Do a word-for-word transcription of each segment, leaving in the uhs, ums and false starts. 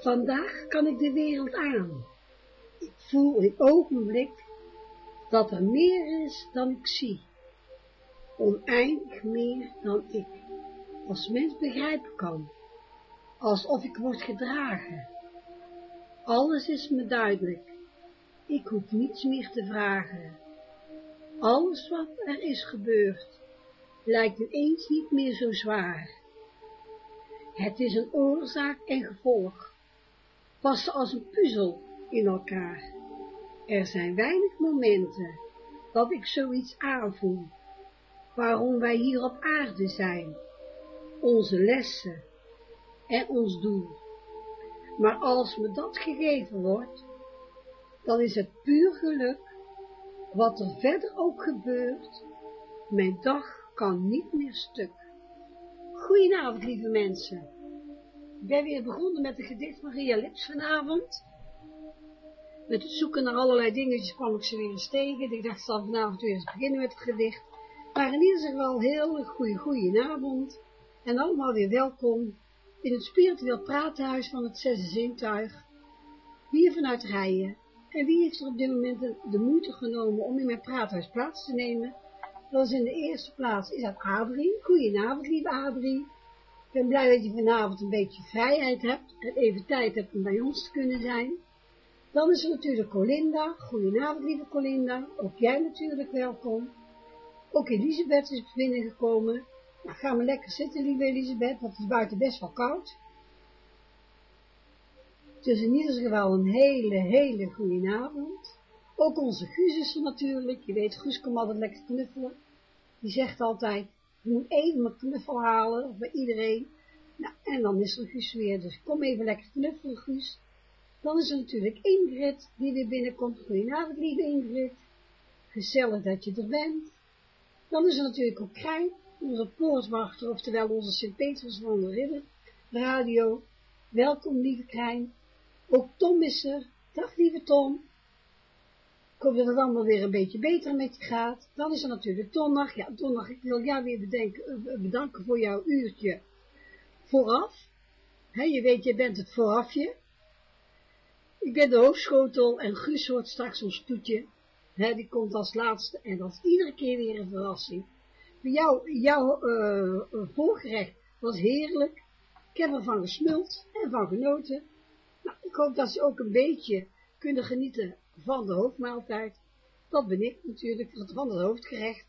Vandaag kan ik de wereld aan. Ik voel in ogenblik dat er meer is dan ik zie. Oneindig meer dan ik als mens begrijpen kan. Alsof ik word gedragen. Alles is me duidelijk. Ik hoef niets meer te vragen. Alles wat er is gebeurd, lijkt ineens niet meer zo zwaar. Het is een oorzaak en gevolg, passen als een puzzel in elkaar. Er zijn weinig momenten dat ik zoiets aanvoel, waarom wij hier op aarde zijn, onze lessen en ons doel. Maar als me dat gegeven wordt, dan is het puur geluk, wat er verder ook gebeurt, mijn dag kan niet meer stuk. Goedenavond, lieve mensen. Ik ben weer begonnen met een gedicht van Ria Lips vanavond. Met het zoeken naar allerlei dingetjes kwam ik ze weer eens tegen. Ik dacht, ik zal vanavond weer eens beginnen met het gedicht. Maar in ieder geval heel goeie, goedenavond. En allemaal weer welkom in het spiritueel pratenhuis van het Zesde Zintuig. Hier vanuit Rijen. En wie heeft er op dit moment de, de moeite genomen om in mijn praathuis plaats te nemen? Dat is in de eerste plaats, is dat Adrie. Goedenavond, lieve Adrie. Ik ben blij dat je vanavond een beetje vrijheid hebt en even tijd hebt om bij ons te kunnen zijn. Dan is er natuurlijk Colinda. Goedenavond, lieve Colinda. Ook jij natuurlijk welkom. Ook Elisabeth is binnengekomen. Nou, ga maar lekker zitten, lieve Elisabeth, want het is buiten best wel koud. Dus in ieder geval een hele, hele goede avond. Ook onze Guus is er natuurlijk. Je weet, Guus komt altijd lekker knuffelen. Die zegt altijd, je moet even mijn knuffel halen bij iedereen. Nou, en dan is er Guus weer. Dus kom even lekker knuffelen, Guus. Dan is er natuurlijk Ingrid die weer binnenkomt. Goedenavond, lieve Ingrid. Gezellig dat je er bent. Dan is er natuurlijk ook Krijn, onze poortwachter, oftewel onze Sint-Petrus van de Ridder Radio. Welkom, lieve Krijn. Ook Tom is er. Dag, lieve Tom. Ik hoop dat het allemaal weer een beetje beter met je gaat. Dan is er natuurlijk Dondag. Ja, Dondag, ik wil jou weer bedenken, bedanken voor jouw uurtje vooraf. He, je weet, je bent het voorafje. Ik ben de hoofdschotel en Guus hoort straks ons toetje. He, die komt als laatste en dat is iedere keer weer een verrassing. Voor jou, jouw uh, voorgerecht was heerlijk. Ik heb ervan gesmuld en van genoten. Nou, ik hoop dat ze ook een beetje kunnen genieten van de hoofdmaaltijd. Dat ben ik natuurlijk, van het hoofdgerecht.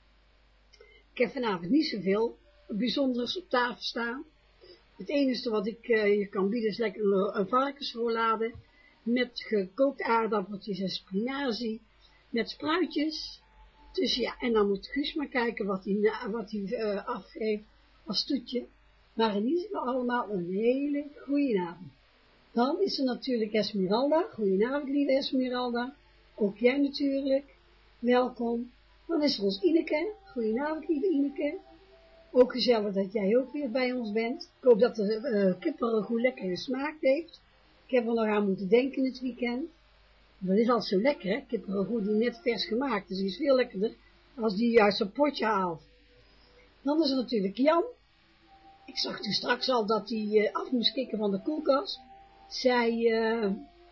Ik heb vanavond niet zoveel bijzonders op tafel staan. Het enige wat ik uh, je kan bieden is lekker een, een varkensrollade met gekookt aardappeltjes en spinazie, met spruitjes. Dus ja, en dan moet Guus maar kijken wat hij, wat hij uh, afgeeft als toetje. Maar in ieder geval allemaal een hele goede avond. Dan is er natuurlijk Esmeralda. Goedenavond, lieve Esmeralda. Ook jij natuurlijk. Welkom. Dan is er ons Ineke. Goedenavond, lieve Ineke. Ook gezellig dat jij ook weer bij ons bent. Ik hoop dat de uh, kippenragout lekker gesmaakt heeft. Ik heb er nog aan moeten denken het weekend. Dat is altijd zo lekker, hè. Kippenragout die net vers gemaakt. Dus die is veel lekkerder als die juist een potje haalt. Dan is er natuurlijk Jan. Ik zag toen straks al dat hij uh, af moest kicken van de koelkast. Zei, uh,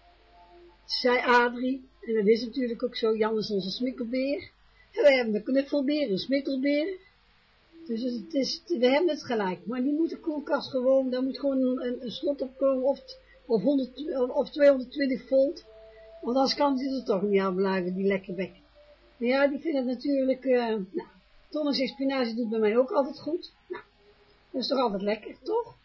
zei Adrie, en dat is natuurlijk ook zo, Jan is onze smikkelbeer. En we hebben een knuffelbeer, een smikkelbeer. Dus het is, we hebben het gelijk. Maar die moet de koelkast gewoon, daar moet gewoon een, een slot op komen, of, of, honderd, of tweehonderdtwintig volt. Want anders kan die er toch niet aan blijven, die lekker bek. Maar ja, die vinden het natuurlijk, uh, nou, tonnes en spinazie doet bij mij ook altijd goed. Nou, dat is toch altijd lekker, toch?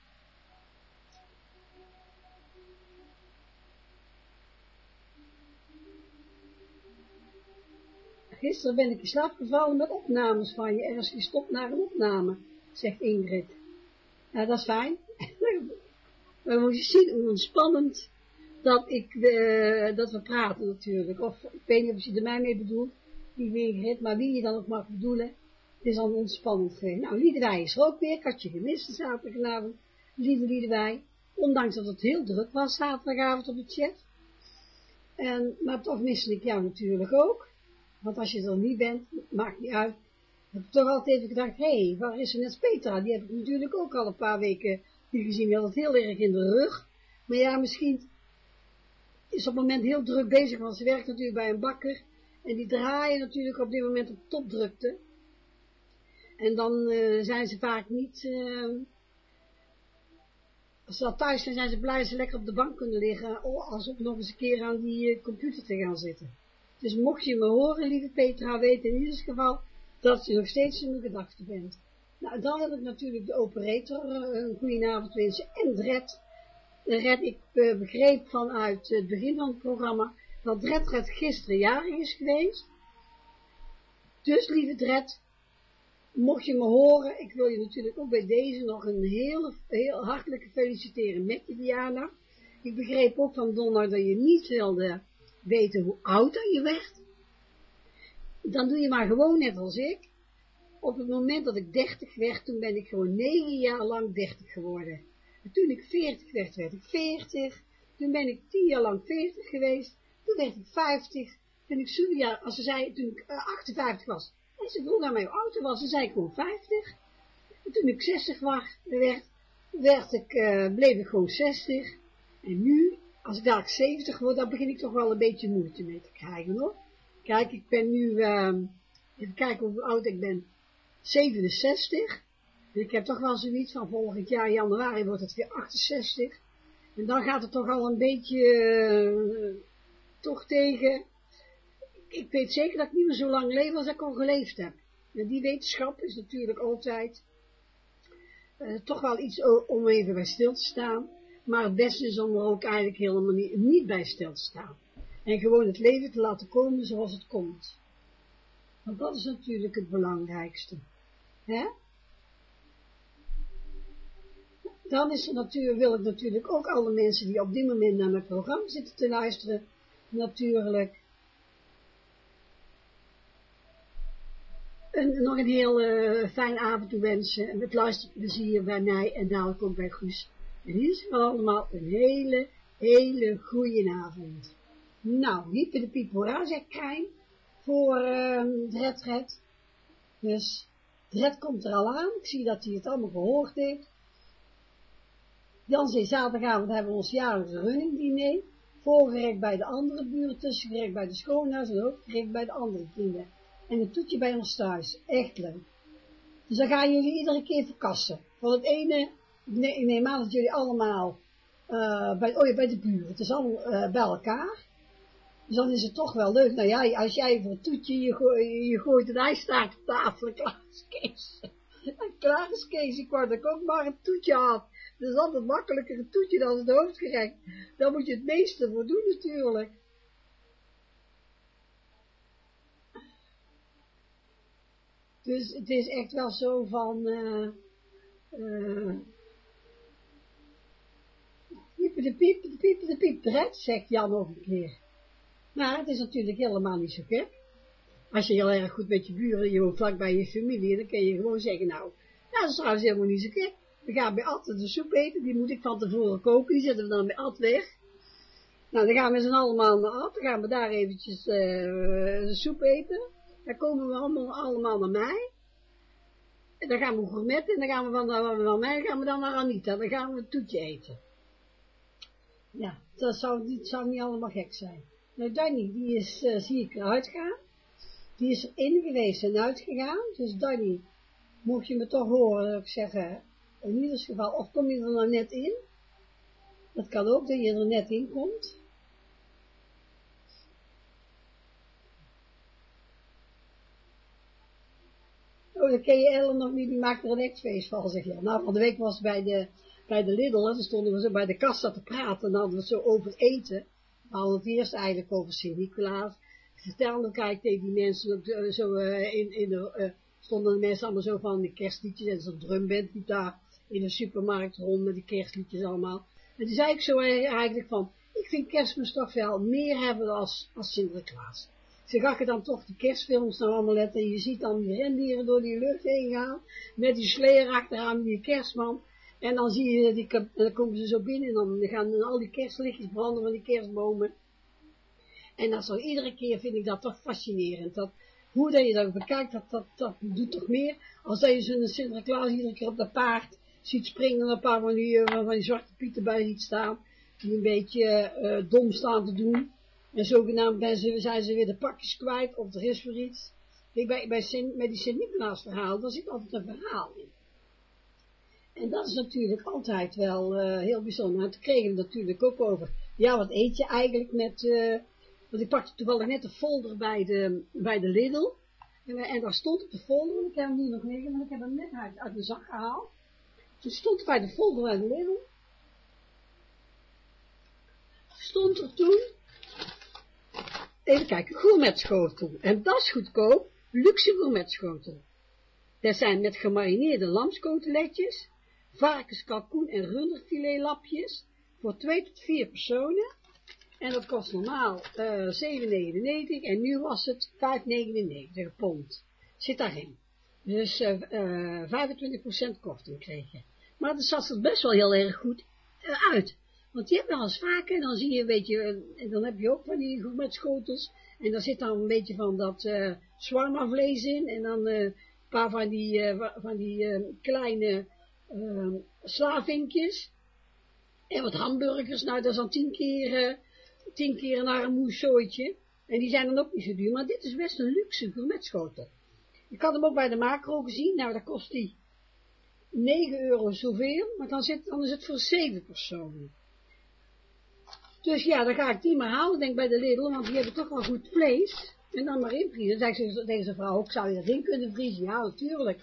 Gisteren ben ik in slaap gevallen met opnames van je. Er is gestopt naar een opname, zegt Ingrid. Ja, dat is fijn. Maar moet je zien hoe ontspannend dat, ik, uh, dat we praten natuurlijk. Of ik weet niet of je er mij mee bedoelt, lieve Ingrid, maar wie je dan ook mag bedoelen. Het is al ontspannend geweest. Nou, Liedewij is er ook weer. Ik had je gemist de zaterdagavond. Lieve Liedewij. Ondanks dat het heel druk was zaterdagavond op de chat. En, maar toch miste ik jou natuurlijk ook. Want als je er niet bent, maakt niet uit. Heb ik toch altijd even gedacht, hé, hey, waar is er net Petra? Die heb ik natuurlijk ook al een paar weken niet gezien. Die had het heel erg in de rug. Maar ja, misschien is op het moment heel druk bezig, want ze werkt natuurlijk bij een bakker. En die draaien natuurlijk op dit moment op topdrukte. En dan uh, zijn ze vaak niet, uh, als ze al thuis zijn, zijn ze blij dat ze lekker op de bank kunnen liggen, als ook nog eens een keer aan die uh, computer te gaan zitten. Dus mocht je me horen, lieve Petra, weet in ieder geval dat je nog steeds in mijn gedachten bent. Nou, dan heb ik natuurlijk de operator, uh, een goedenavond wensen, en Dred. Red, ik uh, begreep vanuit het begin van het programma dat Dred Red gisteren jarig is geweest. Dus, lieve Dred, mocht je me horen, ik wil je natuurlijk ook bij deze nog een heel, heel hartelijke feliciteren met je Diana. Ik begreep ook van Donner dat je niet wilde weten hoe oud je werd. Dan doe je maar gewoon net als ik. Op het moment dat ik dertig werd, toen ben ik gewoon negen jaar lang dertig geworden. En toen ik veertig werd, werd ik veertig. Toen ben ik tien jaar lang veertig geweest. Toen werd ik vijftig. Toen ik zo, ja, als ze zei, toen ik uh, achtenvijftig was. En ze vroeg naar mij hoe oud ik was. Ze zei ik gewoon vijftig. En toen ik zestig was, werd, werd ik, uh, bleef ik gewoon zestig. En nu, als ik dadelijk zeventig word, dan begin ik toch wel een beetje moeite mee te krijgen, hoor. Kijk, ik ben nu, uh, even kijken hoe oud ik ben. zevenenzestig. En ik heb toch wel zoiets van volgend jaar januari wordt het weer achtenzestig. En dan gaat het toch al een beetje, uh, toch tegen. Ik weet zeker dat ik niet meer zo lang leef als ik al geleefd heb. En die wetenschap is natuurlijk altijd uh, toch wel iets om even bij stil te staan. Maar het beste is om er ook eigenlijk helemaal niet, niet bij stil te staan. En gewoon het leven te laten komen zoals het komt. Want dat is natuurlijk het belangrijkste. Hè? Dan is er natuurlijk, wil ik natuurlijk ook alle mensen die op dit moment naar mijn programma zitten te luisteren, natuurlijk een, nog een heel uh, fijn avond toewensen. En met luisterplezier bij mij en dadelijk ook bij Guus. En hier is wel allemaal een hele, hele goeie avond. Nou, Wiepe de Piep hoera, zegt Krijn, voor uh, Dred Red. Dus Dred komt er al aan. Ik zie dat hij het allemaal gehoord heeft. Jan zei, zaterdagavond hebben we ons jaarlijkse running diner. Voorgerecht bij de andere buren, tussengerecht bij de schoonhuis en ook gerecht bij de andere kinderen. En een toetje bij ons thuis. Echt leuk. Dus dan gaan jullie iedere keer verkassen. Van het ene, nee, ik neem aan dat jullie allemaal, uh, bij, oh ja, bij de buren. Het is allemaal uh, bij elkaar. Dus dan is het toch wel leuk. Nou ja, als jij voor een toetje, je, go je gooit een ijstaart op tafel, en klaar is Kees. En klaar is Kees, ik wou dat ik ook maar een toetje had. Dat is altijd makkelijker een toetje dan het hoofdgerecht. Daar moet je het meeste voor doen natuurlijk. Dus het is echt wel zo van, uh, uh, piepen de piep, de piep, de piep, Dred, zegt Jan nog een keer. Maar het is natuurlijk helemaal niet zo gek. Als je heel erg goed met je buren, je woont vlak bij je familie, dan kun je gewoon zeggen, nou, nou dat is trouwens helemaal niet zo gek. We gaan bij Ad de soep eten, die moet ik van tevoren koken, die zetten we dan bij Ad weg. Nou, dan gaan we z'n allemaal naar Ad, dan gaan we daar eventjes uh, de soep eten. Dan komen we allemaal, allemaal naar mij. En dan gaan we gourmetten, en dan gaan we van, van, van mij, dan gaan we dan naar Anita, dan gaan we een toetje eten. Ja, dat zou niet, zou niet allemaal gek zijn. Nou, Danny, die is, uh, zie ik eruit gaan. Die is erin geweest en uitgegaan. Dus Danny, mocht je me toch horen, dat ik zeggen, in ieder geval, of kom je er nou net in? Dat kan ook, dat je er net in komt. Oh, dan ken je Ellen nog niet, die maakt er een ex-feest van, zeg je. Nou, van de week was bij de, bij de Lidl, dan stonden we zo bij de kassa te praten, en dan hadden we het zo over eten. We hadden het eerst eigenlijk over Sint-Nicolaas. Ik vertelde elkaar tegen die mensen, zo uh, in, in de, uh, stonden de mensen allemaal zo van die kerstliedjes, en zo'n drumband die daar in de supermarkt rond met die kerstliedjes allemaal. En toen zei ik zo eigenlijk van, ik vind kerstmis toch wel meer hebben als, als Sinterklaas. Ze ga je dan toch die kerstfilms nou allemaal letten, en je ziet dan die rendieren door die lucht heen gaan, met die sleer achteraan die kerstman. En dan zie je, die, dan komen ze zo binnen en dan gaan dan al die kerstlichtjes branden van die kerstbomen. En dat is al iedere keer, vind ik dat toch fascinerend. Dat, hoe dat je dat bekijkt, dat, dat, dat doet toch meer. Als dat je zo'n Sinterklaas iedere keer op dat paard ziet springen en een paar van die, van die zwarte pieten bij ziet staan. die een beetje uh, dom staan te doen. En zogenaamd ben ze, zijn ze weer de pakjes kwijt, of er is weer iets. Kijk, bij, bij, Sint, bij die Sint-Nicolaas verhaal, daar zit altijd een verhaal in. En dat is natuurlijk altijd wel uh, heel bijzonder. En toen kregen we natuurlijk ook over, ja, wat eet je eigenlijk met, uh, want ik pakte toevallig net een folder bij de, bij de Lidl. En, en daar stond op de folder, want ik heb hem nu nog liggen, maar ik heb hem net uit, uit mijn zak gehaald. Toen stond bij de folder bij de Lidl, stond er toen, even kijken, gourmetschotel. En dat is goedkoop, luxe gourmetschotel. Dat zijn met gemarineerde lamskoteletjes, varkens, kalkoen en runderfiletlapjes voor twee tot vier personen. En dat kost normaal uh, zeven negenennegentig en nu was het vijf negenennegentig pond. Zit daarin. Dus uh, uh, vijfentwintig procent korting kreeg je. Maar dat zat er best wel heel erg goed uh, uit. Want je hebt wel eens vaker, dan zie je een beetje, en dan heb je ook van die gourmetschotels. En daar zit dan een beetje van dat uh, shawarma vlees in. En dan uh, een paar van die, uh, van die uh, kleine uh, slavinkjes. En wat hamburgers, nou dat is dan tien keer, uh, tien keer een armoesooitje. En die zijn dan ook niet zo duur. Maar dit is best een luxe gourmetschotel. Ik had hem ook bij de macro gezien. Nou, daar kost die negen euro zoveel. Maar dan, zit, dan is het voor zeven personen. Dus ja, dan ga ik die maar halen, denk ik, bij de Lidl. Want die hebben toch wel goed vlees. En dan maar invriezen. Dan zegt deze vrouw ook, zou je dat in kunnen vriezen? Ja, natuurlijk.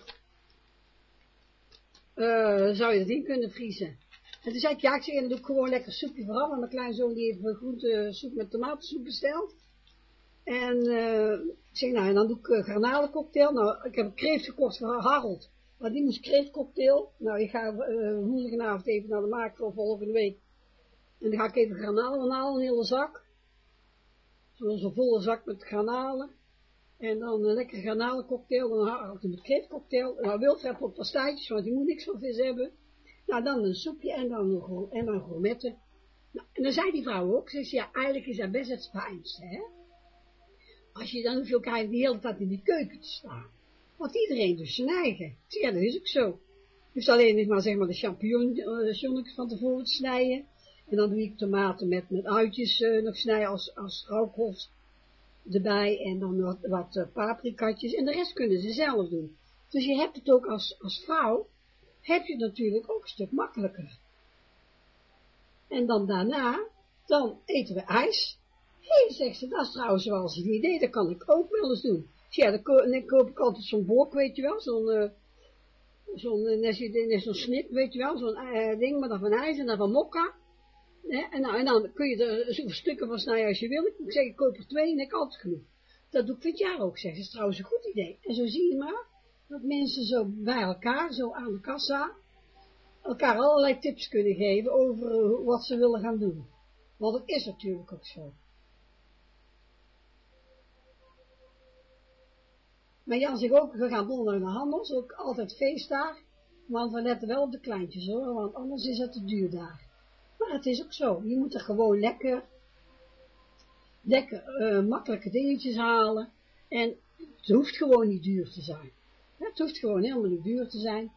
Uh, zou je dat in kunnen vriezen? En toen zei ik, ja, ik zeg, dan doe ik gewoon lekker soepje vooraf. Want mijn kleinzoon die heeft een groentesoep met tomatensoep besteld. En uh, ik zeg, nou, en dan doe ik uh, garnalencocktail. Nou, ik heb een kreeft gekocht voor Harold. Maar die moest kreeftcocktail. Nou, ik ga uh, woensdagavond even naar de macro volgende week. En dan ga ik even granalen halen, een hele zak. Zo'n zo volle zak met granalen. En dan een lekker garnalencocktail. Dan Harold met kreeftcocktail. Nou, Wilfred heeft ook pastijtjes, want die moet niks van vis hebben. Nou, dan een soepje en dan een, en dan gourmetten. Nou, en dan zei die vrouw ook, ze zei, ja, eigenlijk is dat best het fijnste, hè. Als je dan hoeveel krijgt die hele tijd in die keuken te staan. Want iedereen doet zijn eigen. Ik zeg, ja, dat is ook zo. Dus alleen nog maar, zeg maar, de champignons van tevoren te snijden. En dan doe ik tomaten met, met uitjes uh, nog snijden als, als rookhof erbij. En dan wat, wat uh, paprikatjes. En de rest kunnen ze zelf doen. Dus je hebt het ook als, als vrouw, heb je het natuurlijk ook een stuk makkelijker. En dan daarna, dan eten we ijs. Hé, hey, zegt ze, dat is trouwens wel eens een idee, dat kan ik ook wel eens doen. Ja, dan, ko dan koop ik altijd zo'n bok, weet je wel, zo'n uh, zo'n uh, zo'n snip, weet je wel, zo'n uh, ding, maar dan van ijs en dan van mokka. Ja, en, nou, en dan kun je er zoveel stukken van snijden als je wil. Ik moet zeggen, ik koop er twee en ik heb altijd genoeg. Dat doe ik dit jaar ook, zeg. Dat is trouwens een goed idee. En zo zie je maar, dat mensen zo bij elkaar, zo aan de kassa, elkaar allerlei tips kunnen geven over uh, wat ze willen gaan doen. Want het is natuurlijk ook zo. Maar Jan zegt ook, we gaan donderdag naar Handels, ook altijd feestdag, want we letten wel op de kleintjes hoor, want anders is het te duur daar. Maar het is ook zo, je moet er gewoon lekker, lekker uh, makkelijke dingetjes halen en het hoeft gewoon niet duur te zijn. Het hoeft gewoon helemaal niet duur te zijn.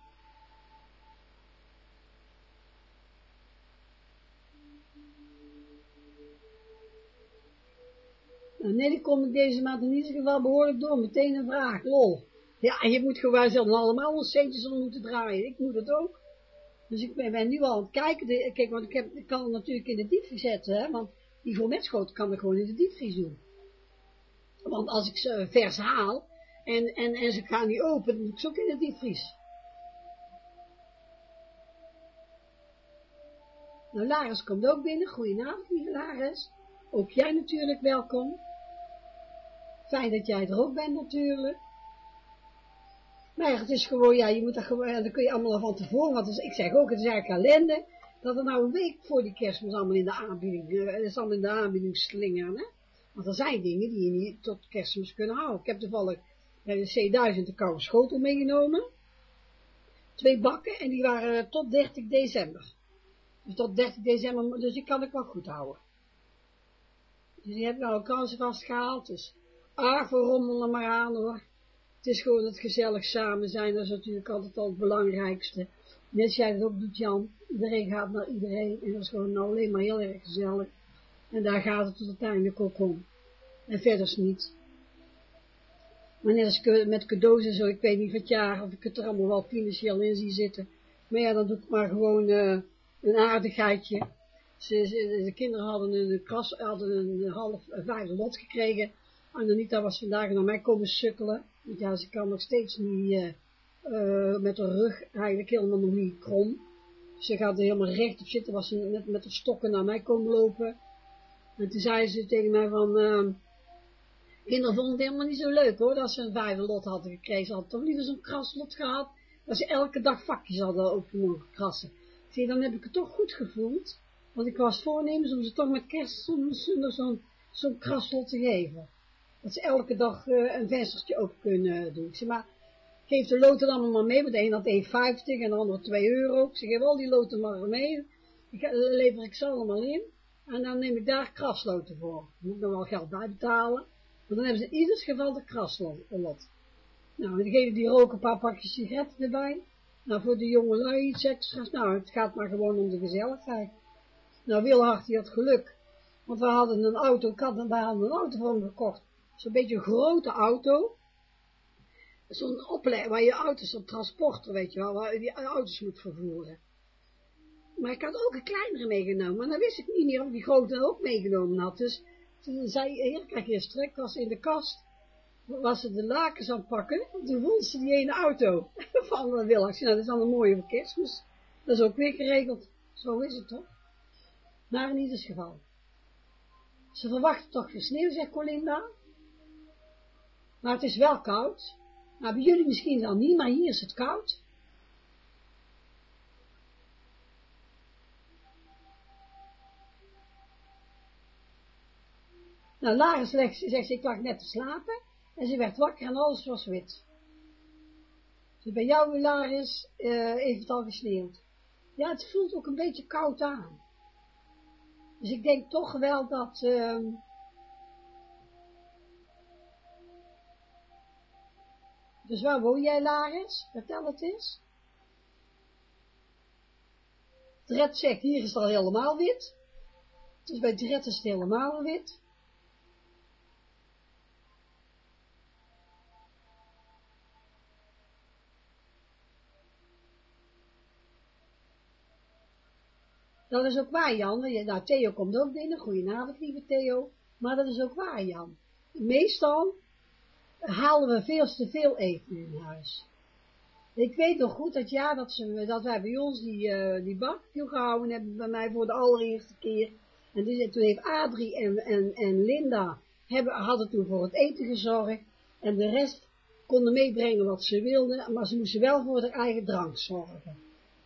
Nou, nee, die kom ik deze maand in ieder geval behoorlijk door. Meteen een vraag, lol. Ja, je moet gewoon zelf allemaal ons centjes om moeten draaien. Ik moet het ook. Dus ik ben, ben nu al aan het kijken. De, kijk, want ik, heb, ik kan het natuurlijk in de diepvries zetten, hè. Want die gourmetschotel kan ik gewoon in de diepvries doen. Want als ik ze vers haal en, en, en ze gaan niet open, dan moet ik ze ook in de diepvries. Nou, Laris komt ook binnen. Goedenavond, lieve Laris. Ook jij natuurlijk welkom. Fijn dat jij er ook bent natuurlijk. Maar ja, het is gewoon, ja, je moet er gewoon, dan kun je allemaal van tevoren, want dus, ik zeg ook, het is eigenlijk ellende, dat er nou een week voor die kerstmis allemaal in de aanbieding, uh, het is allemaal in de aanbieding slingeren, hè. Want er zijn dingen die je niet tot kerstmis kunnen houden. Ik heb toevallig bij de C duizend de koude schotel meegenomen. Twee bakken en die waren tot dertig december. Dus tot dertig december, dus die kan ik wel goed houden. Dus die heb ik nou al kansen vastgehaald, dus ach, we rommelen maar aan hoor. Het is gewoon het gezellig samen zijn, dat is natuurlijk altijd al het belangrijkste. Net jij dat ook doet, Jan. Iedereen gaat naar iedereen en dat is gewoon alleen maar heel erg gezellig. En daar gaat het tot uiteindelijk ook om. En verder niet. Maar net als met cadeaus en zo, ik weet niet wat jaar, of ik het er allemaal wel financieel in zie zitten. Maar ja, dan doe ik maar gewoon uh, een aardigheidje. Ze, ze, de kinderen hadden een kras, hadden een half, een vijfde lot gekregen. En Anita was vandaag naar mij komen sukkelen. Want ja, ze kan nog steeds niet, uh, uh, met haar rug eigenlijk helemaal nog niet krom. Ze gaat er helemaal recht op zitten, was ze net met de stokken naar mij komen lopen. En toen zei ze tegen mij van, uh, kinderen vonden het helemaal niet zo leuk hoor, dat ze een vijfde lot hadden gekregen. Ze hadden toch liever zo'n kraslot gehad, dat ze elke dag vakjes hadden open mogen krassen. Zie je, dan heb ik het toch goed gevoeld, want ik was voornemens om ze toch met kerst zo'n zo'n zo'n kraslot te geven. Dat ze elke dag uh, een venstertje open kunnen doen. Ik zeg maar, geef de loten allemaal maar mee, want de een had één vijftig en de andere twee euro. Ik zeg, geef al die loten maar mee, ik, uh, lever ik ze allemaal in. En dan neem ik daar krasloten voor. Dan moet ik nog wel geld bij betalen. Maar dan hebben ze in ieder geval de kraslot. Nou, en dan geven die roken een paar pakjes sigaretten erbij. Nou, voor de jonge lui iets extra's. Nou, het gaat maar gewoon om de gezelligheid. Nou, Wilhard, die had geluk. Want we hadden een auto, ik had, we hadden een auto voor hem gekocht. Zo'n beetje een grote auto. Zo'n opleiding waar je auto's op transporter, weet je wel, waar je die auto's moet vervoeren. Maar ik had ook een kleinere meegenomen, maar dan wist ik niet meer of die grote ook meegenomen had. Dus toen zei Erik, kijk eerst trek, was in de kast, was ze de lakens aan het pakken, en toen vond ze die ene auto van Wilhard. Nou, dat is dan een mooie voor kerstmis. Dat is ook weer geregeld. Zo is het toch? Maar in ieder geval. Ze verwachten toch weer sneeuw, zegt Colinda. Maar het is wel koud. Maar bij jullie misschien dan niet, maar hier is het koud. Nou, Laris zegt ze, ik lag net te slapen. En ze werd wakker en alles was wit. Dus bij jou, Laris, uh, heeft het al gesneeuwd. Ja, het voelt ook een beetje koud aan. Dus ik denk toch wel dat... Uh, dus waar woon jij, Laris? Vertel het eens. Dred zegt, hier is het al helemaal wit. Dus bij Dred is het helemaal wit. Dat is ook waar, Jan. Nou, Theo komt ook binnen. Goedenavond, lieve Theo. Maar dat is ook waar, Jan. Meestal halen we veel te veel eten in huis. Ik weet nog goed dat ja, dat, ze, dat wij bij ons die, uh, die barbecue gehouden hebben, bij mij voor de allereerste keer. En dus, toen heeft Adrie en, en, en Linda hebben, hadden toen voor het eten gezorgd. En de rest konden meebrengen wat ze wilden, maar ze moesten wel voor hun eigen drank zorgen.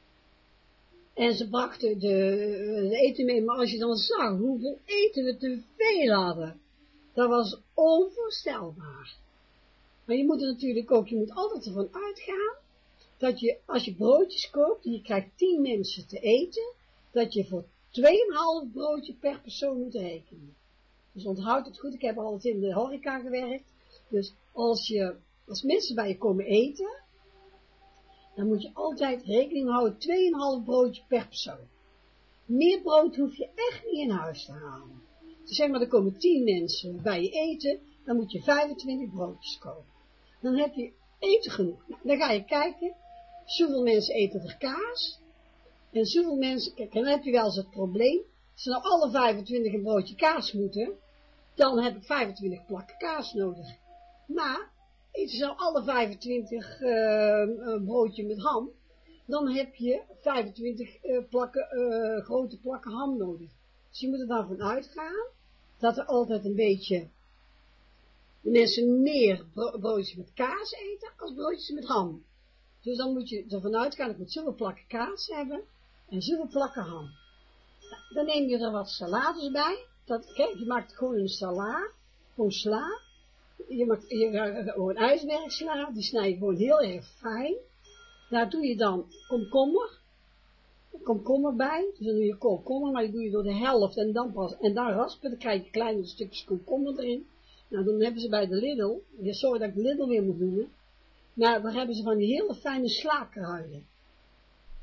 En ze brachten de, de eten mee, maar als je dan zag hoeveel eten we te veel hadden, dat was onvoorstelbaar. Maar je moet er natuurlijk ook, je moet altijd ervan uitgaan, dat je, als je broodjes koopt, en je krijgt tien mensen te eten, dat je voor twee komma vijf broodje per persoon moet rekenen. Dus onthoud het goed, ik heb altijd in de horeca gewerkt, dus als je, als mensen bij je komen eten, dan moet je altijd rekening houden, twee komma vijf broodje per persoon. Meer brood hoef je echt niet in huis te halen. Dus zeg maar, er komen tien mensen bij je eten, dan moet je vijfentwintig broodjes kopen. Dan heb je eten genoeg. Nou, dan ga je kijken, zoveel mensen eten er kaas, en zoveel mensen, kijk, dan heb je wel eens het probleem, als ze nou alle vijfentwintig een broodje kaas moeten, dan heb ik vijfentwintig plakken kaas nodig. Maar, eten ze nou alle vijfentwintig uh, een broodje met ham, dan heb je vijfentwintig uh, plakken, uh, grote plakken ham nodig. Dus je moet er dan van uitgaan, dat er altijd een beetje, de mensen meer bro broodjes met kaas eten, als broodjes met ham. Dus dan moet je ervan uitgaan, ik moet zoveel plakken kaas hebben, en zoveel plakken ham. Dan neem je er wat salades bij, dat, kijk, je maakt gewoon een sala, gewoon sla, je maakt je, gewoon ijsbergsla, die snij je gewoon heel erg fijn. Daar doe je dan komkommer, komkommer bij, dus dan doe je komkommer, maar die doe je door de helft en dan pas, en dan raspen, dan krijg je kleine stukjes komkommer erin. Nou, dan hebben ze bij de Lidl, ja, sorry dat ik de Lidl weer moet noemen, maar dan hebben ze van die hele fijne slaakruiden.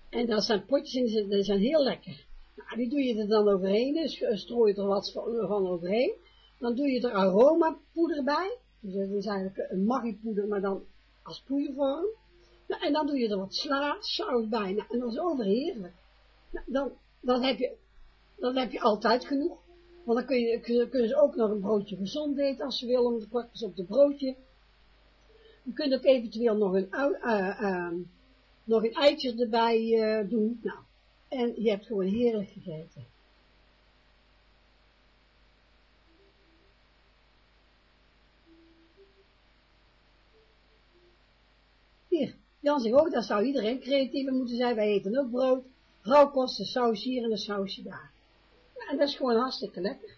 En dat zijn potjes in, die zijn, die zijn heel lekker. Nou, die doe je er dan overheen, dus strooi je er wat van overheen. Dan doe je er aromapoeder bij. Dus dat is eigenlijk een Maggi-poeder, maar dan als poedervorm. Nou, en dan doe je er wat sla, zout bij. Nou, en dat is overheerlijk. Nou, dan, dan, heb je, dan heb je altijd genoeg. Want dan kun je, kun, kunnen ze ook nog een broodje gezond eten als ze willen. Om de kwakjes op het broodje. Je kunt ook eventueel nog een, uh, uh, nog een eitje erbij uh, doen. Nou, en je hebt gewoon heerlijk gegeten. Hier, Jan zegt ook, dat zou iedereen creatiever moeten zijn. Wij eten ook brood, rauwkost, een sausje hier en een sausje daar. Nou, en dat is gewoon hartstikke lekker.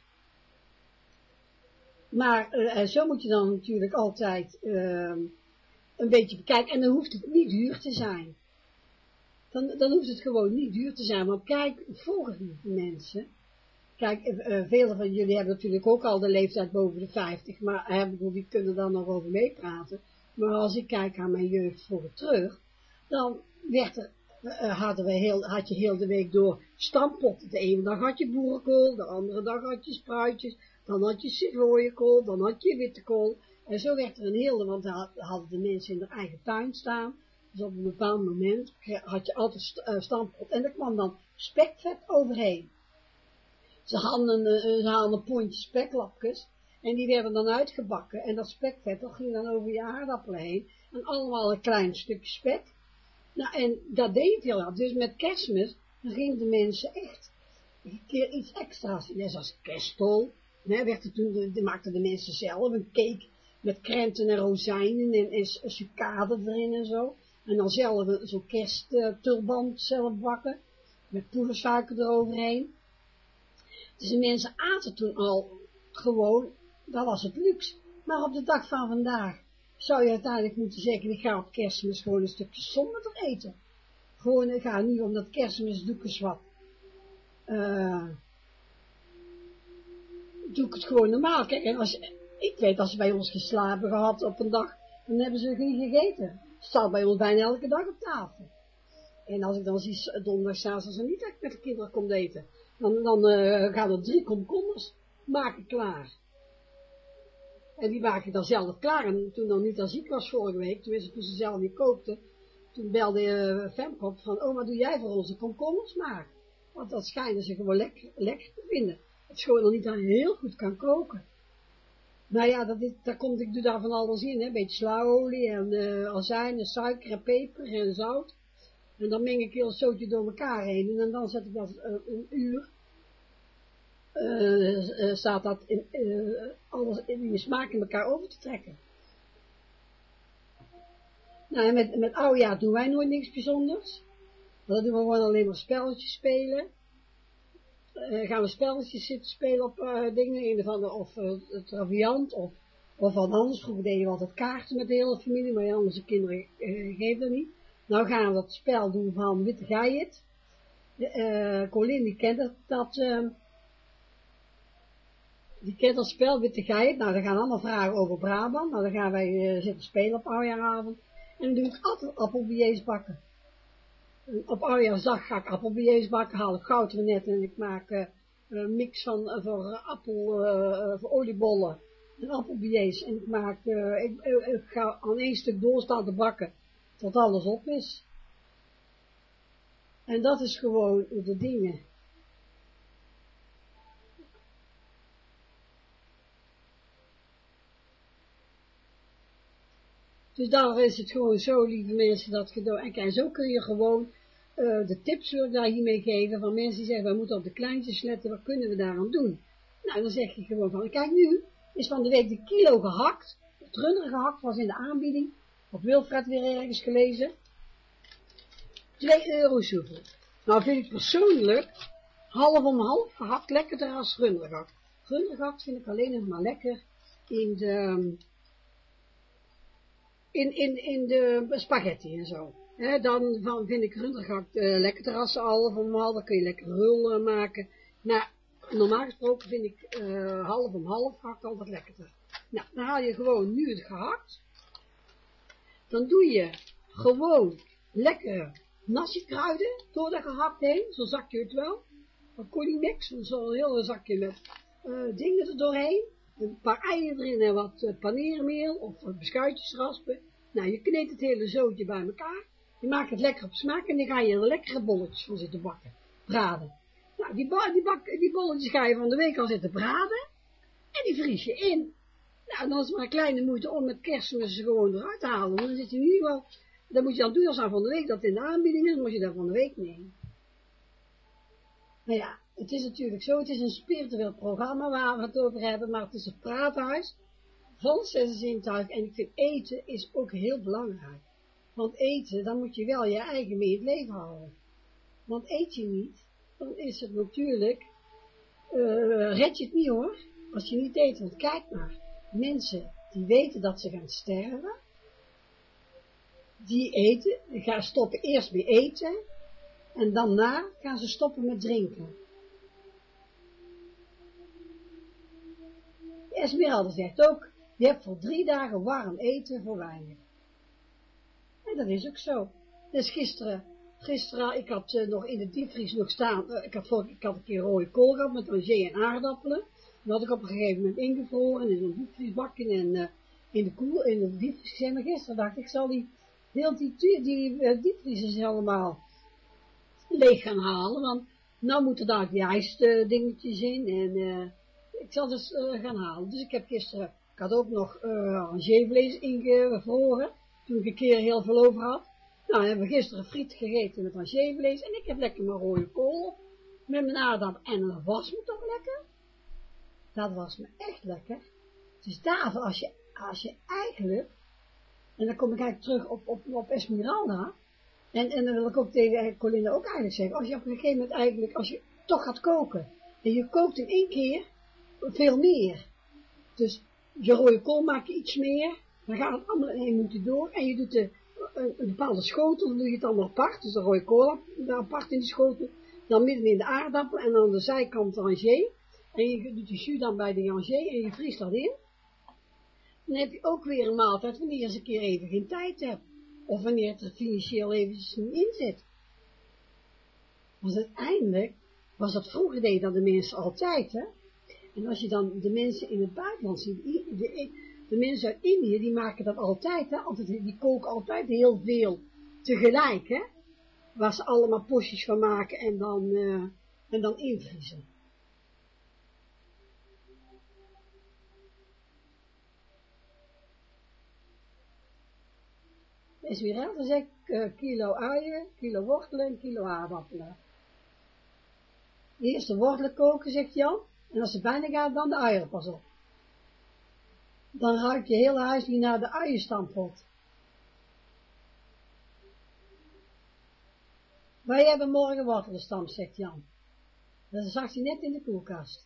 Maar uh, zo moet je dan natuurlijk altijd uh, een beetje bekijken. En dan hoeft het niet duur te zijn. Dan, dan hoeft het gewoon niet duur te zijn. Maar kijk, volgende mensen. Kijk, uh, velen van jullie hebben natuurlijk ook al de leeftijd boven de vijftig. Maar uh, bedoel, die kunnen daar nog over meepraten. Maar als ik kijk aan mijn jeugd vroeger terug. Dan werd er, uh, hadden we heel, had je heel de week door stampotten. De ene dag had je boerenkool. De andere dag had je spruitjes. Dan had je rode kool, dan had je witte kool. En zo werd er een hele, want dan hadden de mensen in hun eigen tuin staan. Dus op een bepaald moment had je altijd stampot. En er kwam dan spekvet overheen. Ze hadden een, ze hadden een pondje speklapjes. En die werden dan uitgebakken. En dat spekvet, dat ging dan over je aardappelen heen. En allemaal een klein stukje spek. Nou, en dat deed heel hard. Dus met Kerstmis, dan gingen de mensen echt een keer iets extra's. Net zoals kerststol. Nee, werd het toen, de, de maakten de mensen zelf een cake met krenten en rozijnen en, en sucade erin en zo. En dan zelf zo'n kerstturband zelf bakken, met poedersuiker eroverheen. Dus de mensen aten toen al gewoon, dat was het luxe. Maar op de dag van vandaag zou je uiteindelijk moeten zeggen, ik ga op Kerstmis gewoon een stukje somberder eten. Gewoon, ik ga nu omdat Kerstmis doe ik eens wat. Uh, doe ik het gewoon normaal. Kijk, en als, ik weet, als ze bij ons geslapen gehad op een dag, dan hebben ze niet gegeten. Het staat bij ons bijna elke dag op tafel. En als ik dan zie donderdag, als ze niet echt met de kinderen komt eten, dan, dan uh, gaan er drie komkommers maken klaar. En die maak ik dan zelf klaar. En toen dan niet al ziek was vorige week, tenminste toen ze zelf niet kookte, toen belde uh, Femke op van, oh, wat doe jij voor onze komkommers maken? Want dat schijnen ze gewoon lekker, lekker te vinden. Het is gewoon nog niet dat je heel goed kan koken. Nou ja, dat is, daar komt, ik doe daar van alles in, hè. Een beetje slauwolie en uh, azijn en suiker en peper en zout. En dan meng ik heel zootje door elkaar heen. En dan zet ik dat uh, een uur. Uh, uh, staat dat in, uh, alles in je smaak in elkaar over te trekken. Nou, en met, met oudjaar doen wij nooit niks bijzonders. Dan doen we gewoon alleen maar spelletjes spelen. Uh, gaan we spelletjes zitten spelen op uh, dingen, een of andere, of uh, het raviant, of, of wat anders. Vroeger deden we altijd kaarten met de hele familie, maar ja, onze kinderen uh, geven dat niet. Nou gaan we dat spel doen van Witte Geiert. Uh, Colin, die kent dat, dat uh, die kent dat spel Witte Geiert. Nou, dan gaan we allemaal vragen over Brabant. Nou, dan gaan wij uh, zitten spelen op oudjaaravond. En dan doe ik altijd appelbillets bakken. Op oudjaarsdag ga ik appelbillets bakken, haal ik goudrenet en ik maak uh, een mix van uh, voor uh, appel, uh, voor oliebollen en appelbillets. En ik maak, uh, ik, uh, ik ga aan één stuk doorstaan te bakken, tot alles op is. En dat is gewoon de dingen. Dus daar is het gewoon zo, lieve mensen, dat gedaan. En kijk, zo kun je gewoon uh, de tips wil ik daar hiermee geven van mensen die zeggen, wij moeten op de kleintjes letten, wat kunnen we daaraan doen? Nou, dan zeg je gewoon van, kijk, nu is van de week de kilo gehakt, het runder gehakt was in de aanbieding, op Wilfred weer ergens gelezen, twee euro zoveel. Nou vind ik persoonlijk half om half gehakt lekkerder als rundergehakt. Rundergehakt vind ik alleen nog maar lekker in de... In, in, in de spaghetti en zo. He, dan van, vind ik rundergehakt uh, lekkerder als half om half. Dan kun je lekker rul uh, maken. Maar normaal gesproken vind ik uh, half om half gehakt altijd lekkerder. Nou, dan haal je gewoon nu het gehakt. Dan doe je gewoon lekker nasi kruiden door dat gehakt heen, zo'n zakje het wel, van Koolymix, zo'n heel zakje met uh, dingen er doorheen, een paar eieren erin en wat uh, paneermeel of uh, beschuitjes raspen. Nou, je kneedt het hele zootje bij elkaar, je maakt het lekker op smaak en dan ga je er lekkere bolletjes van zitten bakken, braden. Nou, die, die, bak, die bolletjes ga je van de week al zitten braden en die vries je in. Nou, dan is het maar een kleine moeite om met kerstmis ze gewoon eruit te halen. Dan zit je nu wel, dan moet je dan doen als aan van de week dat in de aanbieding is, dan moet je dat van de week nemen. Nou ja, het is natuurlijk zo, het is een spiritueel programma waar we het over hebben, maar het is een praathuis van zes zintuigen en ik vind eten is ook heel belangrijk. Want eten, dan moet je wel je eigen mee het leven houden. Want eet je niet, dan is het natuurlijk, uh, red je het niet hoor, als je niet eet. Want kijk maar, mensen die weten dat ze gaan sterven, die eten, die gaan stoppen eerst met eten, en daarna gaan ze stoppen met drinken. Esmeralda zegt ook, je hebt voor drie dagen warm eten voor weinig. En dat is ook zo. Dus gisteren, gisteren, ik had uh, nog in de diepvries nog staan, uh, ik, had voor, ik had een keer rode kool gehad met angé en aardappelen. Die had ik op een gegeven moment ingevroren in een diepvriesbakje en uh, in de koel, in de diepvries gezet. Maar gisteren dacht ik, ik zal die, heel die, die, die uh, diepvriezers allemaal leeg gaan halen, want nou moeten daar die ijsdingetjes in en uh, ik zal dus uh, gaan halen. Dus ik heb gisteren, ik had ook nog uh, angévlees ingevroren, toen ik een keer heel veel over had. Nou, hebben we gisteren friet gegeten met angévlees en ik heb lekker mijn rode kool met mijn aardappel en dat was me toch lekker. Dat was me echt lekker. Dus daarvoor, als je, als je eigenlijk, en dan kom ik eigenlijk terug op, op, op Esmeralda, en, en dan wil ik ook tegen Colinda ook eigenlijk zeggen, als je op een gegeven moment eigenlijk, als je toch gaat koken, en je kookt in één keer veel meer, dus je rode kool maak je iets meer, dan gaat het allemaal in één minuut door, en je doet de, een, een bepaalde schotel, dan doe je het allemaal apart, dus de rode kool apart in de schotel, dan midden in de aardappel, en aan de zijkant de angé, en je doet de jus dan bij de angé, en je vriest dat in, dan heb je ook weer een maaltijd, wanneer je eens een keer even geen tijd hebt. Of wanneer het er financieel eventjes niet in zit. Want uiteindelijk was dat vroeger deed dat de mensen altijd, hè. En als je dan de mensen in het buitenland ziet, de, de mensen uit Indië, die maken dat altijd, hè. Altijd, die koken altijd heel veel tegelijk, hè. Waar ze allemaal postjes van maken en dan, uh, en dan invriezen. Is weer heel, dan zeg ik uh, kilo uien, kilo wortelen en kilo aardappelen. Eerst de wortelen koken, zegt Jan, en als het bijna gaat, dan de uien pas op. Dan ruikt je hele huis niet naar de uienstampot. Wij hebben morgen wortelenstamp, zegt Jan. Dat zag hij net in de koelkast.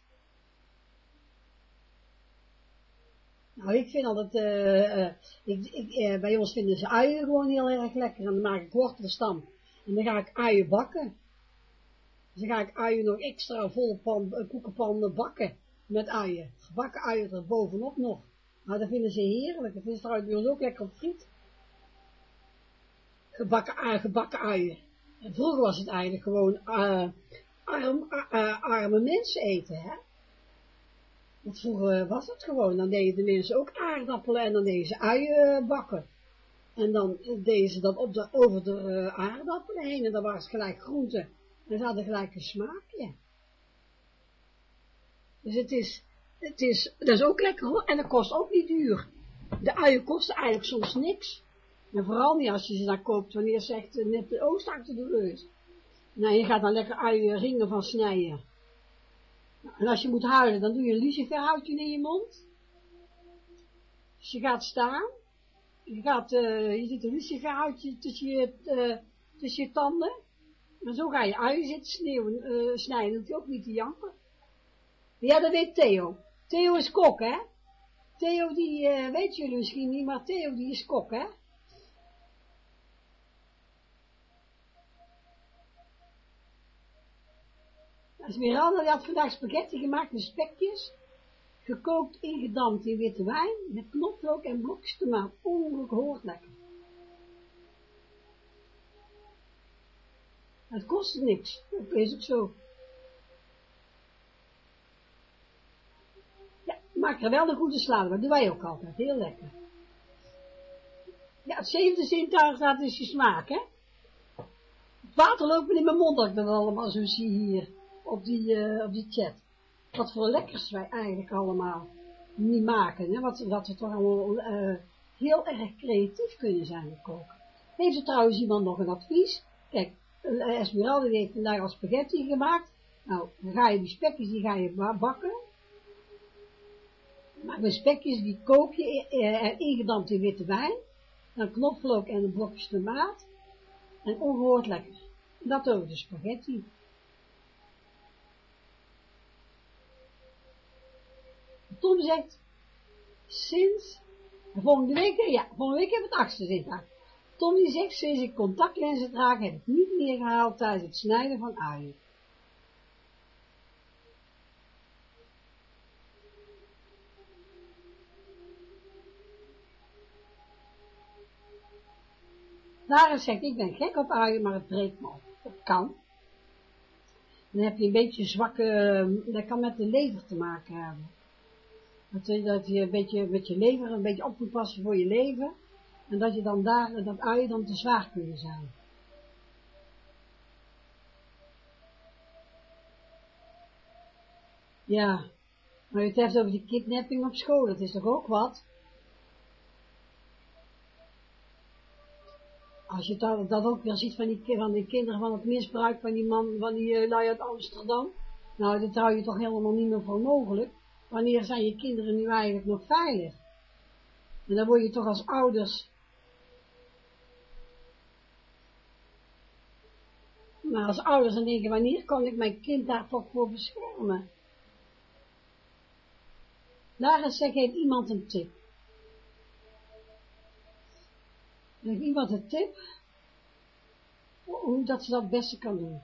Nou, ik vind altijd, uh, uh, ik, ik, uh, bij ons vinden ze uien gewoon heel erg lekker. En dan maak ik wortelstamp. En dan ga ik uien bakken. Dus dan ga ik uien nog extra volle pan, uh, koekenpan bakken. Met uien. Gebakken uien er bovenop nog. Nou, dat vinden ze heerlijk. Het is trouwens bij ons ook lekker op friet. Gebakken, uh, gebakken uien. En vroeger was het eigenlijk gewoon, uh, arm, uh, arme mensen eten, hè. Want vroeger was het gewoon, dan deden de mensen ook aardappelen en dan deden ze uien bakken. En dan deden ze dat op de, over de uh, aardappelen heen en dan was het gelijk groente. En ze hadden gelijk een smaakje. Dus het is, het is, dat is ook lekker hoor, en dat kost ook niet duur. De uien kosten eigenlijk soms niks. En vooral niet als je ze dan koopt wanneer ze echt net de oogst achter de deur is. Nou, je gaat dan lekker uien ringen van snijden. En als je moet huilen, dan doe je een luciferhoutje in je mond. Dus je gaat staan. Je gaat, uh, je ziet een luciferhoutje tussen je, uh, tussen je tanden. En zo ga je uien zitten sneeuwen, uh, snijden. Dan hoef je ook niet te janken. Ja, dat weet Theo. Theo is kok, hè. Theo, die, uh, weet jullie misschien niet, maar Theo, die is kok, hè. Esmeralda die had vandaag spaghetti gemaakt met spekjes, gekookt, ingedampt in witte wijn, met knoflook en blokjes tomaat. Ongehoord lekker. Het kost niks, dat is ook zo. Ja, maak er wel een goede salade, dat doen wij ook altijd, heel lekker. Ja, het zevende zintuig staat is je smaak, hè. Het water loopt me in mijn mond dat ik dat allemaal zo zie hier, op die, uh, op die chat. Wat voor lekkers wij eigenlijk allemaal niet maken, hè. Wat, dat we toch allemaal uh, heel erg creatief kunnen zijn met koken. Heeft er trouwens iemand nog een advies? Kijk, uh, Esmeralda heeft vandaag al spaghetti gemaakt. Nou, dan ga je die spekjes, die ga je bakken. Maar de spekjes, die kook je uh, ingedampt in witte wijn. Dan knoflook en een blokje tomaat. En ongehoord lekker. Dat over de spaghetti. Tom zegt, sinds, volgende week, ja, volgende week heb ik het achtste zintuig. Tom die zegt, sinds ik contactlenzen draag, heb ik niet meer gehaald tijdens het snijden van uien. Lara zegt, ik ben gek op uien, maar het breekt me op. Dat kan. Dan heb je een beetje zwakke, dat kan met de lever te maken hebben. Dat, dat je een beetje met je lever een beetje op moet passen voor je lever. En dat je dan daar, dat uien dan te zwaar kunnen zijn. Ja, maar het heeft over die kidnapping op school, dat is toch ook wat? Als je dat, dat ook weer ziet van die, van die kinderen, van het misbruik van die man, van die uh, lui uit Amsterdam. Nou, dat hou je toch helemaal niet meer voor mogelijk. Wanneer zijn je kinderen nu eigenlijk nog veilig? En dan word je toch als ouders... Maar als ouders dan denken, wanneer kan ik mijn kind daar toch voor beschermen? Daar is, geeft iemand een tip. Geeft iemand een tip, hoe dat ze dat het beste kan doen.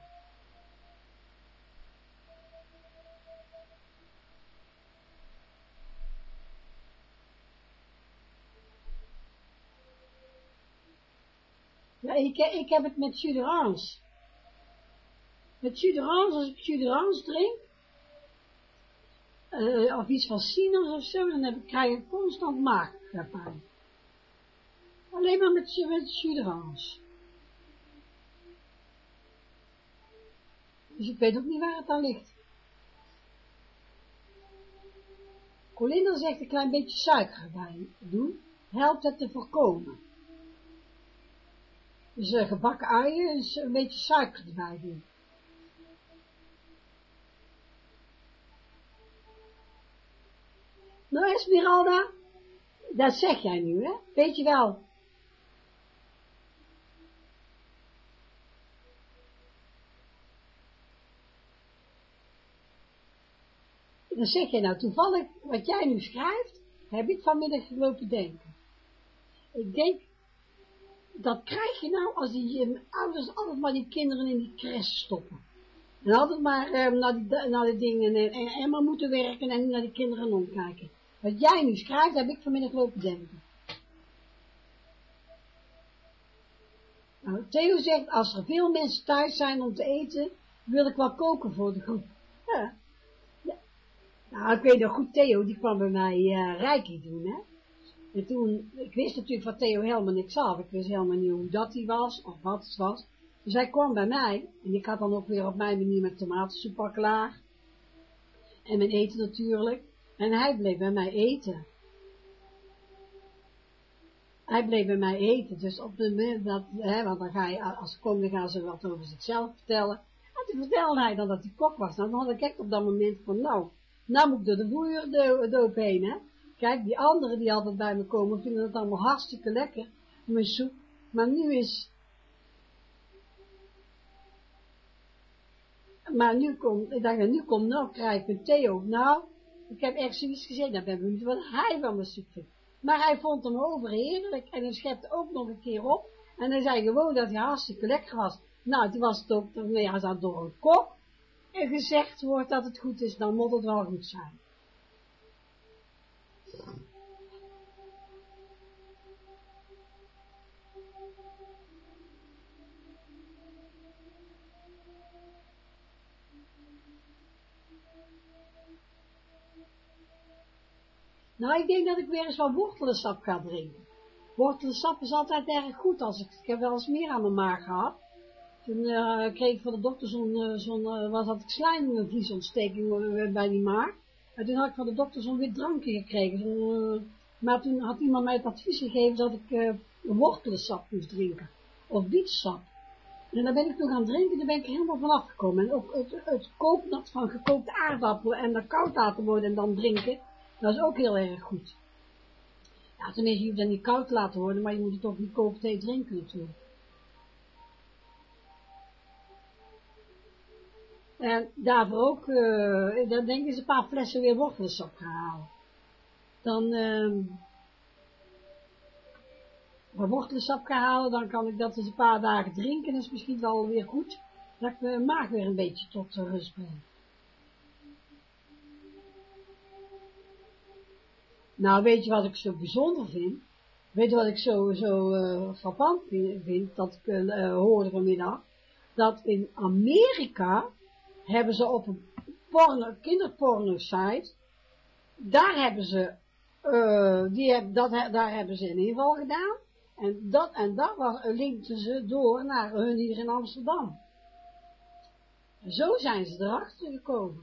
Ja, ik, ik heb het met jus d'orange. Met jus d'orange, als ik jus d'orange drink, uh, of iets van sinaasappel of zo, dan heb ik, krijg ik constant maagpijn. Alleen maar met, met jus d'orange. Dus ik weet ook niet waar het aan ligt. Colinda zegt een klein beetje suiker erbij doen, helpt het te voorkomen. Dus uh, gebakken uien, dus een beetje suiker erbij doen. Nou Esmeralda, dat zeg jij nu, hè? Weet je wel. Dan zeg je nou toevallig, wat jij nu schrijft, heb ik vanmiddag lopen denken. Ik denk, dat krijg je nou als die uh, ouders altijd maar die kinderen in die crash stoppen. En altijd maar uh, naar, die, naar die dingen en, en, en maar moeten werken en naar die kinderen omkijken. Wat jij nu schrijft, heb ik vanmiddag lopen denken. Nou, Theo zegt, als er veel mensen thuis zijn om te eten, wil ik wel koken voor de groep. Ja. Ja. Nou, ik weet nog goed, Theo, die kwam bij mij uh, reiki doen, hè. En toen, ik wist natuurlijk van Theo helemaal niks af. Ik wist helemaal niet hoe dat hij was, of wat het was. Dus hij kwam bij mij, en ik had dan ook weer op mijn manier met tomatensoep al klaar. En mijn eten natuurlijk. En hij bleef bij mij eten. Hij bleef bij mij eten, dus op de moment dat, hè, want dan ga je, als ze komen, dan gaan ze wat over zichzelf vertellen. En toen vertelde hij dan dat hij kok was. Nou, dan had ik echt op dat moment van, nou, nou moet ik door de boeierdoop heen, hè. Kijk, die anderen die altijd bij me komen, vinden het allemaal hartstikke lekker, mijn soep. Maar nu is, maar nu komt, ik dacht, nu komt, nou krijg ik een Theo. Nou, ik heb echt zoiets gezegd, nou ben ik benieuwd wat hij van mijn soep vindt. Maar hij vond hem overheerlijk en hij schepte ook nog een keer op. En hij zei gewoon dat hij hartstikke lekker was. Nou, toen was het ook, nee, als dat door een kok en gezegd wordt dat het goed is, dan moet het wel goed zijn. Nou, ik denk dat ik weer eens wat wortelensap ga drinken. Wortelensap is altijd erg goed. Als ik, ik heb wel eens meer aan mijn maag gehad. Toen uh, kreeg ik van de dokter zo'n, uh, zo'n uh, was dat slijmvliesontsteking uh, bij die maag. En toen had ik van de dokter zo'n wit drankje gekregen. Uh, maar toen had iemand mij het advies gegeven dat ik uh, wortelensap moest drinken. Of bietensap. En daar ben ik toen gaan drinken, daar ben ik er helemaal van afgekomen. En ook het, het kooknat van gekookte aardappelen en dat koud laten worden en dan drinken, dat is ook heel erg goed. Ja, tenminste, je hoeft dat niet koud te laten worden, maar je moet het ook niet koken thee drinken natuurlijk. En daarvoor ook, uh, dan denk ik eens een paar flessen weer wortelensap gaan halen. Dan, uh, wat wortelensap gaan halen, dan kan ik dat eens een paar dagen drinken. Dat is misschien wel weer goed, dat ik mijn maag weer een beetje tot rust breng. Nou, weet je wat ik zo bijzonder vind? Weet je wat ik zo, zo uh, frappant vind, dat ik uh, hoorde vanmiddag? Dat in Amerika hebben ze op een porno, kinderporno site, daar hebben ze, uh, die heb, dat, daar hebben ze een inval gedaan. En dat, en dat was, linkten ze door naar hun hier in Amsterdam. Zo zijn ze erachter gekomen.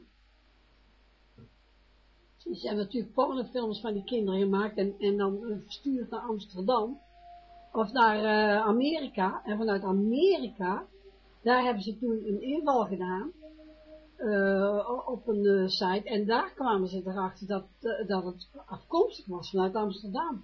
Ze hebben natuurlijk pornofilms van die kinderen gemaakt en, en dan verstuurd naar Amsterdam. Of naar uh, Amerika. En vanuit Amerika, daar hebben ze toen een inval gedaan. Uh, op een uh, site. En daar kwamen ze erachter dat, uh, dat het afkomstig was vanuit Amsterdam.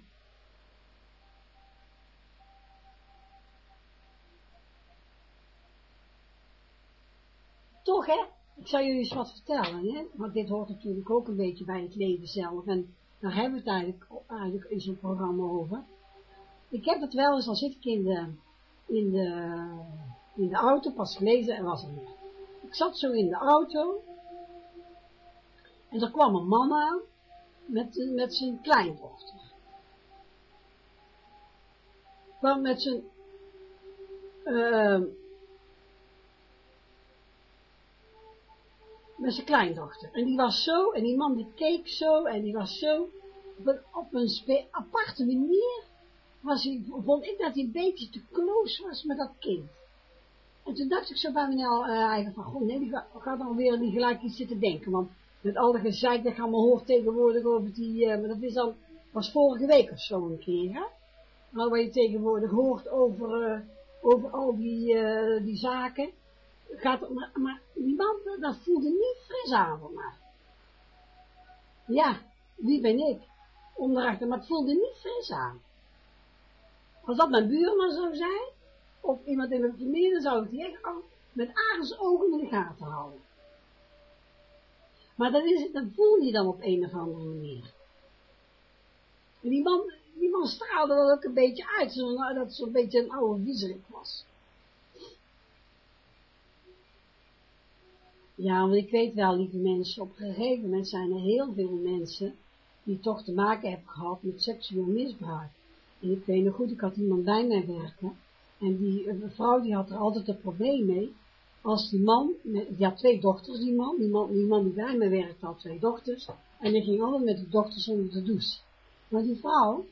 Toch, hè? Ik zal jullie eens wat vertellen, hè? Want dit hoort natuurlijk ook een beetje bij het leven zelf. En daar hebben we het eigenlijk, eigenlijk in zo'n programma over. Ik heb het wel eens, al zit ik in de, in de, in de auto, pas gelezen en was er niet. Ik zat zo in de auto. En er kwam een man aan met, met zijn kleindochter. Kwam met zijn, uh, met zijn kleindochter. En die was zo, en die man die keek zo, en die was zo, op een, op een spe, aparte manier, was hij, vond ik dat hij een beetje te close was met dat kind. En toen dacht ik zo bij mezelf uh, eigenlijk van, goh, nee, die gaat, gaat dan weer niet gelijk iets zitten denken, want met al de gezeik dat ik allemaal hoor tegenwoordig over die, uh, maar dat is dan, was vorige week of zo een keer, hè. Maar wat je tegenwoordig hoort over, uh, over al die, uh, die zaken, gaat, maar, maar die man, dat voelde niet fris aan voor mij. Ja, wie ben ik? Om erachter, maar het voelde niet fris aan. Als dat mijn buurman zou zijn, of iemand in mijn familie, dan zou ik die echt al met aardsogen in de gaten houden. Maar dat, is, dat voel je dan op een of andere manier. En die man, die man straalde dat ook een beetje uit, zo, dat het zo'n beetje een oude wiezerik was. Ja, want ik weet wel, lieve mensen, op een gegeven moment zijn er heel veel mensen die toch te maken hebben gehad met seksueel misbruik. En ik weet nog goed, ik had iemand bij mij werken, en die vrouw die had er altijd een probleem mee, als die man, die had twee dochters, die man, die man die, man die bij mij werkte had twee dochters, en die ging altijd met de dochters onder de douche. Maar die vrouw,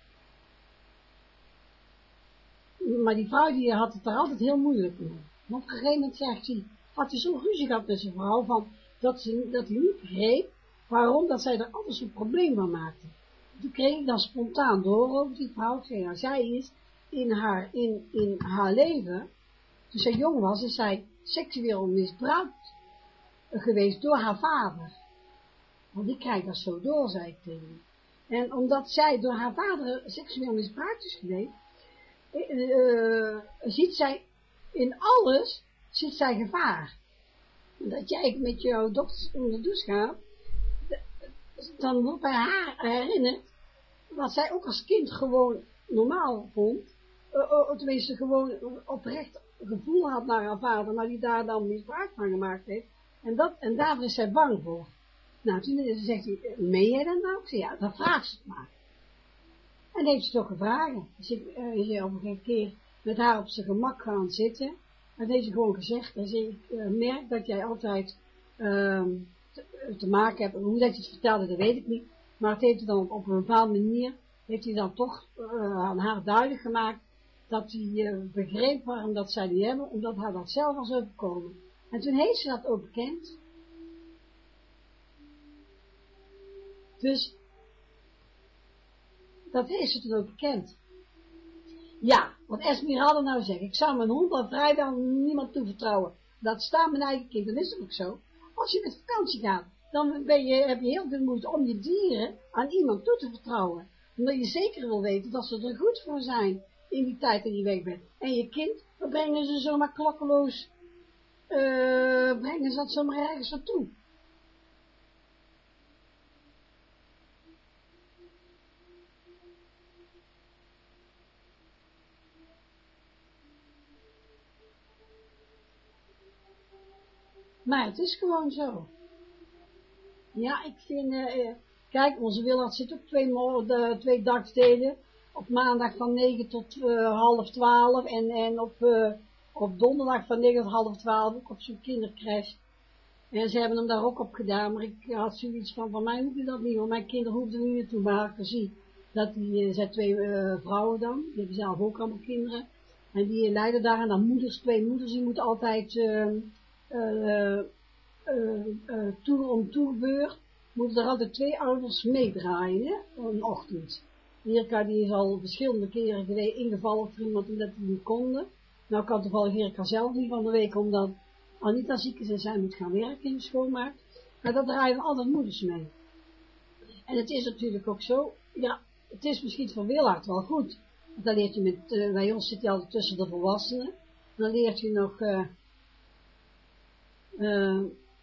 maar die vrouw die had het er altijd heel moeilijk mee. Maar op een gegeven moment zegt hij, had hij zo'n ruzie gehad met zijn vrouw, van, dat, ze, dat hij niet begreep waarom dat zij er altijd zo'n probleem van maakte. Toen kreeg ik dan spontaan door over die vrouw, ja, zij is in haar, in, in haar leven, toen zij jong was, is zij seksueel misbruikt geweest door haar vader. Want die krijgt dat zo door, zei ik tegen hem. En omdat zij door haar vader seksueel misbruikt is geweest, uh, ziet zij in alles, ziet zij gevaar. Dat jij met jouw dochters onder de douche gaat, dan wordt bij haar herinnerd, wat zij ook als kind gewoon normaal vond, uh, tenminste gewoon oprecht gevoel had naar haar vader, maar die daar dan misbruik van gemaakt heeft. En, dat, en daar is zij bang voor. Nou, toen zegt hij, meen jij dat nou? Ik zei, ja, dan vraag ze het maar. En heeft ze toch gevraagd. Dus ik uh, op een keer met haar op zijn gemak gaan zitten. En heeft ze gewoon gezegd, en zei, ik uh, merk dat jij altijd uh, te, te maken hebt, hoe dat je het vertelde, dat weet ik niet. Maar het heeft hij dan op, op een bepaalde manier, heeft hij dan toch uh, aan haar duidelijk gemaakt, dat hij uh, begreep waarom dat zij die hebben, omdat haar dat zelf was overkomen. En toen heeft ze dat ook bekend. Dus, dat heeft ze toen ook bekend. Ja, wat Esmeralda nou zegt, ik zou mijn hond al vrijwel niemand toevertrouwen. Dat staat mijn eigen kind, dat is ook zo. Als je met vakantie gaat, dan ben je, heb je heel veel moeite om je dieren aan iemand toe te vertrouwen. Omdat je zeker wil weten dat ze er goed voor zijn in die tijd dat je weg bent. En je kind, dan brengen ze zomaar klakkeloos, uh, brengen ze dat zomaar ergens naartoe. Maar het is gewoon zo. Ja, ik vind, uh, kijk, onze Willard zit ook twee, de, twee dagdelen. Op maandag van negen tot uh, half twaalf en, en op, uh, op donderdag van negen tot half twaalf ook op zo'n kindercrash. En ze hebben hem daar ook op gedaan, maar ik had zoiets van, van mij hoeft hij dat niet, want mijn kinderen hoefden er niet naartoe, maar ik zie dat die, uh, zijn twee uh, vrouwen dan, die hebben zelf ook allemaal kinderen, en die leiden daar en dan moeders, twee moeders, die moeten altijd, uh, uh, uh, uh, toer om toerbeurt, moeten er altijd twee ouders meedraaien, hè, een ochtend. Erika die is al verschillende keren geweest ingevallen voor iemand omdat die niet konden. Nou kan toevallig Erika zelf niet van de week, omdat Anita ziek is en zij moet gaan werken in de schoonmaak. Maar dat draaien altijd moeders mee. En het is natuurlijk ook zo, ja, het is misschien voor Willard wel goed. Want dan leert je met, uh, bij ons zit hij altijd tussen de volwassenen. Dan leert je nog, uh, uh,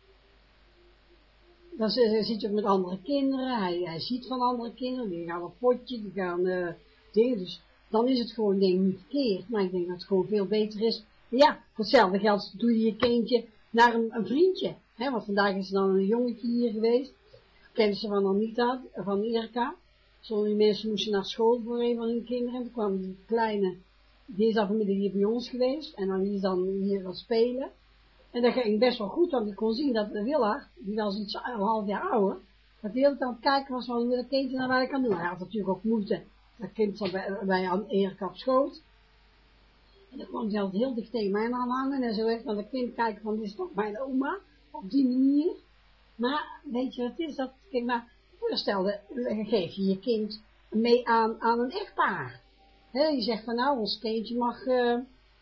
dan zit je ook met andere kinderen, hij, hij ziet van andere kinderen, die gaan op potje, die gaan uh, dingen, dus dan is het gewoon denk ik niet verkeerd, maar ik denk dat het gewoon veel beter is. Ja, voor hetzelfde geld doe je je kindje naar een, een vriendje, hè, want vandaag is er dan een jongetje hier geweest, kennen ze van Anita, van Erika, sommige mensen moesten naar school voor een van hun kinderen, en toen kwam die kleine, die is al vanmiddag hier bij ons geweest, en dan is dan hier wat spelen. En dat ging best wel goed, want ik kon zien dat de Willard, die was iets een half jaar ouder, dat hij heel aan het kijken was van het kindje naar waar ik kan doen. Hij had natuurlijk ook moeite, dat kind zat bij, bij Erika op schoot. En dan kwam hij altijd heel dicht tegen mij aan hangen en zo werd naar het kind kijken van, dit is toch mijn oma, op die manier. Maar, weet je wat is dat? Kijk maar, voorstelde, geef je je kind mee aan, aan een echtpaar. He, je zegt van nou, ons kindje mag... Uh,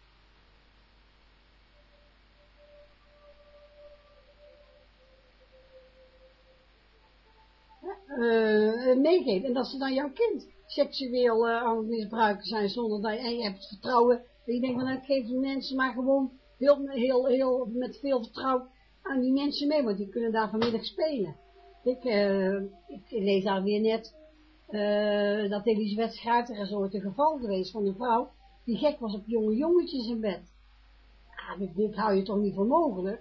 Uh, meegeven. En dat ze dan jouw kind seksueel uh, aan het misbruiken zijn zonder dat je, en je hebt het vertrouwen. En je denkt van nou, geef die mensen maar gewoon heel, heel, heel met veel vertrouwen aan die mensen mee, want die kunnen daar vanmiddag spelen. Ik, uh, ik lees daar weer net uh, dat Elisabeth Schuiter er is ooit een geval geweest van een vrouw die gek was op jonge jongetjes in bed. Ah, dit, dit hou je toch niet voor mogelijk?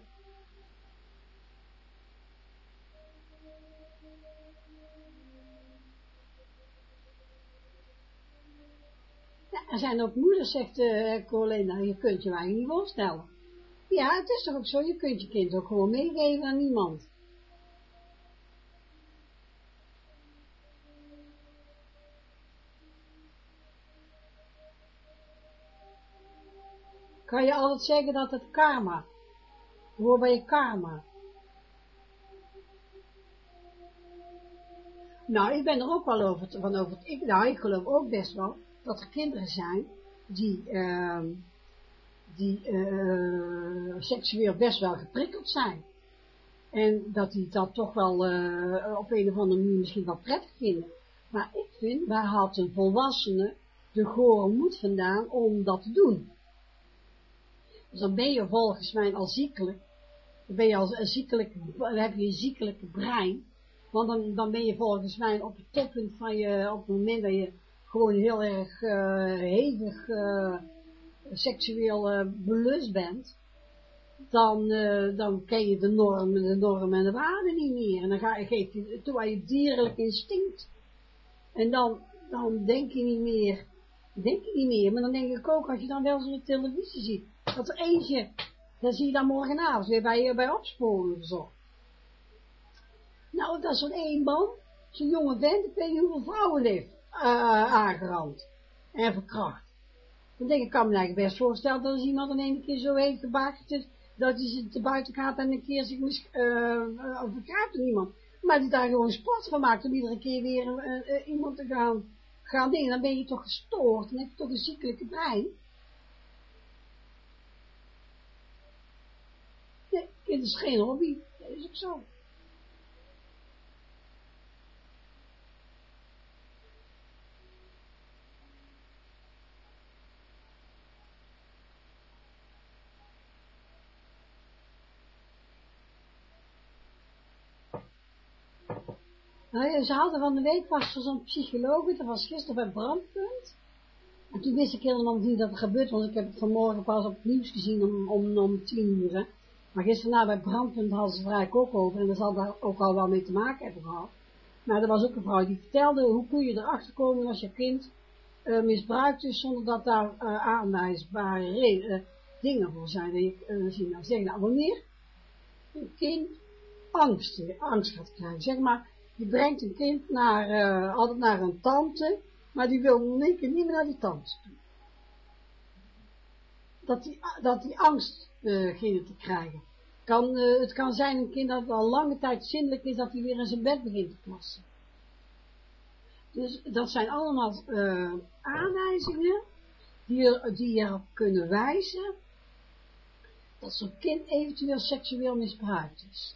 Er zijn ook moeders, zegt uh, Colena, je kunt je eigenlijk niet voorstellen. Ja, het is toch ook zo, je kunt je kind ook gewoon meegeven aan iemand. Kan je altijd zeggen dat het karma, hoor bij je karma. Nou, ik ben er ook wel over, van over, ik, nou, ik geloof ook best wel dat er kinderen zijn die, uh, die uh, seksueel best wel geprikkeld zijn. En dat die dat toch wel uh, op een of andere manier misschien wel prettig vinden. Maar ik vind, waar haalt een volwassene de gore moed vandaan om dat te doen? Dus dan ben je volgens mij al ziekelijk, dan ben je al een ziekelijk, dan heb je een ziekelijke brein, want dan, dan ben je volgens mij op het toppunt van je, op het moment dat je gewoon heel erg uh, hevig uh, seksueel uh, belust bent, dan, uh, dan ken je de normen, de normen en de waarden niet meer. En dan ga je, geef je toe aan je dierlijk instinct. En dan, dan denk je niet meer, denk je niet meer, maar dan denk ik ook, als je dan wel zo'n televisie ziet, dat er eentje, dan zie je dan morgenavond weer bij, bij opsporing of zo. Nou, dat is zo'n één man, zo'n jonge vent, ik weet niet hoeveel vrouwen heeft uh, aangerand en verkracht. Dan denk ik, ik kan me eigenlijk best voorstellen dat als iemand in één keer zo heeft gebakerd, dat hij ze te buiten gaat en een keer zich mis, uh, uh, vergrijpt aan iemand. Maar die daar gewoon sport van maakt om iedere keer weer uh, uh, iemand te gaan, gaan dingen, dan ben je toch gestoord, dan heb je toch een ziekelijke brein. Nee, het is geen hobby, dat is ook zo. Nou ja, ze hadden van de week was er zo'n psycholoog, dat was gisteren bij Brandpunt. En toen wist ik helemaal niet dat er gebeurd was, ik heb het vanmorgen pas op het nieuws gezien om, om, om tien uur. Hè. Maar gisteren na bij Brandpunt hadden ze het er eigenlijk ook over en dat zal daar ook al wel mee te maken hebben gehad. Maar er was ook een vrouw die vertelde, hoe kun je erachter komen als je kind uh, misbruikt is zonder dat daar uh, aanwijsbare uh, dingen voor zijn. En je uh, zie nou zeggen, nou wanneer een kind angst, angst gaat krijgen, zeg maar. Je brengt een kind naar, uh, altijd naar een tante, maar die wil in één keer niet meer naar die tante toe. Dat die, dat die angst beginnen uh, te krijgen. Kan, uh, het kan zijn een kind dat al lange tijd zindelijk is, dat hij weer in zijn bed begint te plassen. Dus dat zijn allemaal uh, aanwijzingen die, die erop kunnen wijzen dat zo'n kind eventueel seksueel misbruikt is.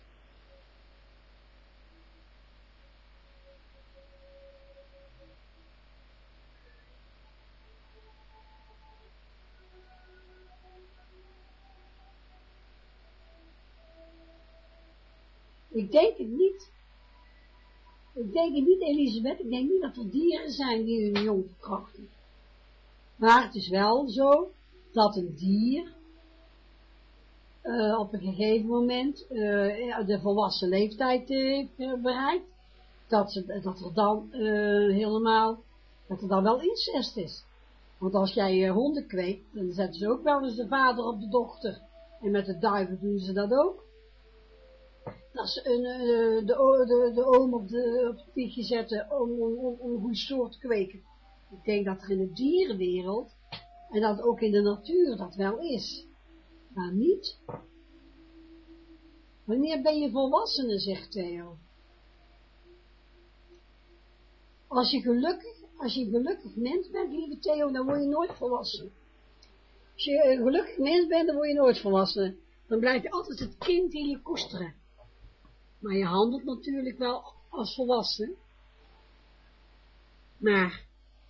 Ik denk het niet. Ik denk het niet, Elisabeth. Ik denk niet dat er dieren zijn die hun jong verkrachten. Maar het is wel zo dat een dier uh, op een gegeven moment uh, de volwassen leeftijd heeft uh, bereikt. Dat, ze, dat er dan uh, helemaal, dat er dan wel incest is. Want als jij uh, honden kweekt, dan zetten ze ook wel eens de vader op de dochter. En met de duiven doen ze dat ook. Dat ze een, uh, de, de, de oom op, de, op het pietje zetten om, om, om, om een goede soort te kweken. Ik denk dat er in de dierenwereld, en dat ook in de natuur dat wel is. Maar niet. Wanneer ben je volwassene, zegt Theo. Als je gelukkig, als je een gelukkig mens bent, lieve Theo, dan word je nooit volwassen. Als je een gelukkig mens bent, dan word je nooit volwassen. Dan blijf je altijd het kind in je koesteren. Maar je handelt natuurlijk wel als volwassen. Maar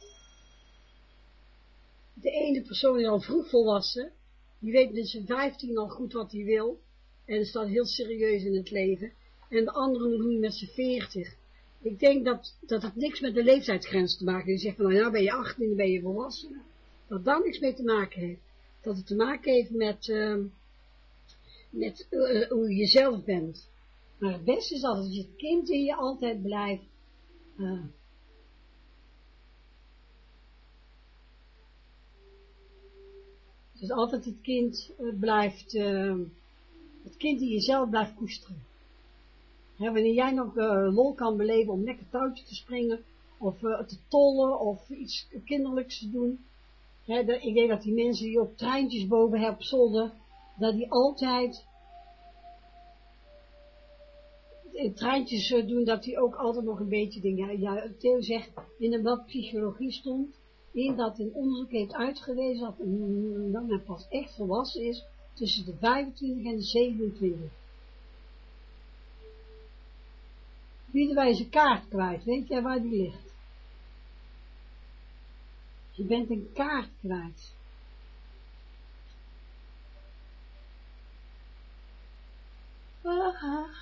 de ene persoon is al vroeg volwassen. Die weet met zijn vijftien al goed wat hij wil. En staat heel serieus in het leven. En de andere nog niet met zijn veertig. Ik denk dat, dat het niks met de leeftijdsgrens te maken heeft. Je zegt van, nou ja, ben je achttien, dan ben je volwassen. Dat daar niks mee te maken heeft. Dat het te maken heeft met, uh, met uh, hoe je zelf bent. Maar het beste is altijd dat je het kind in je altijd blijft. Uh, dus altijd het kind uh, blijft, uh, het kind in jezelf blijft koesteren. He, wanneer jij nog uh, lol kan beleven om lekker touwtje te springen, of uh, te tollen, of iets kinderlijks te doen. He, de, ik denk dat die mensen die op treintjes boven hebben op zolder, dat die altijd treintjes doen, dat die ook altijd nog een beetje dingen. Ja, Theo zegt in een wat psychologie stond, in dat een onderzoek heeft uitgewezen dat, een, dat men pas echt volwassen is tussen de vijfentwintig en de zevenentwintig. Bieden wij zijn kaart kwijt, weet jij waar die ligt? Je bent een kaart kwijt. Ah.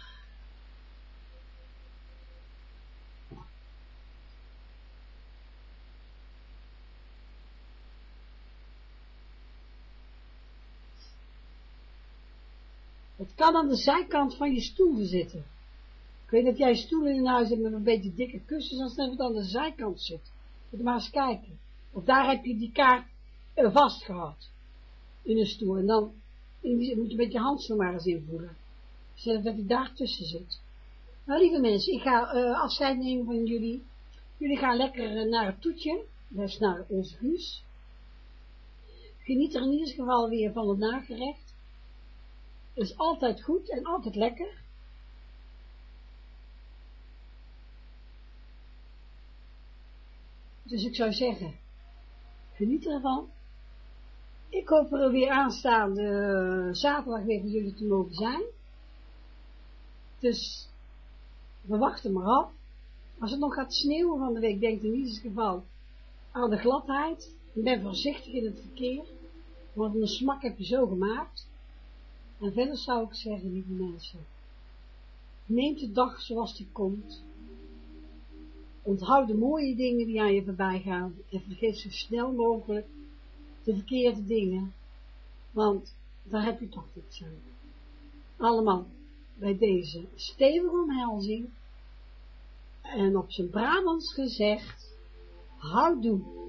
Het kan aan de zijkant van je stoel zitten. Ik weet niet of jij stoelen in huis hebt met een beetje dikke kussens, als het aan de zijkant zit. Moet maar eens kijken. Of daar heb je die kaart uh, vast gehad. In een stoel. En dan in die, moet je met je handschoen maar eens invoeren. Zodat dat die daar tussen zit. Nou, lieve mensen, ik ga uh, afscheid nemen van jullie. Jullie gaan lekker uh, naar het toetje, dus naar onze Guus. Geniet er in ieder geval weer van het nagerecht. Het is altijd goed en altijd lekker. Dus ik zou zeggen, geniet ervan. Ik hoop er weer aanstaande uh, zaterdag weer voor jullie te mogen zijn. Dus we wachten maar af. Als het nog gaat sneeuwen van de week, denk in ieder geval aan de gladheid. Ik ben voorzichtig in het verkeer, want een smak heb je zo gemaakt. En verder zou ik zeggen, lieve mensen, neem de dag zoals die komt. Onthoud de mooie dingen die aan je voorbij gaan en vergeet zo snel mogelijk de verkeerde dingen, want daar heb je toch niks aan. Allemaal bij deze stevige omhelzing en op zijn Brabants gezegd, houdoe.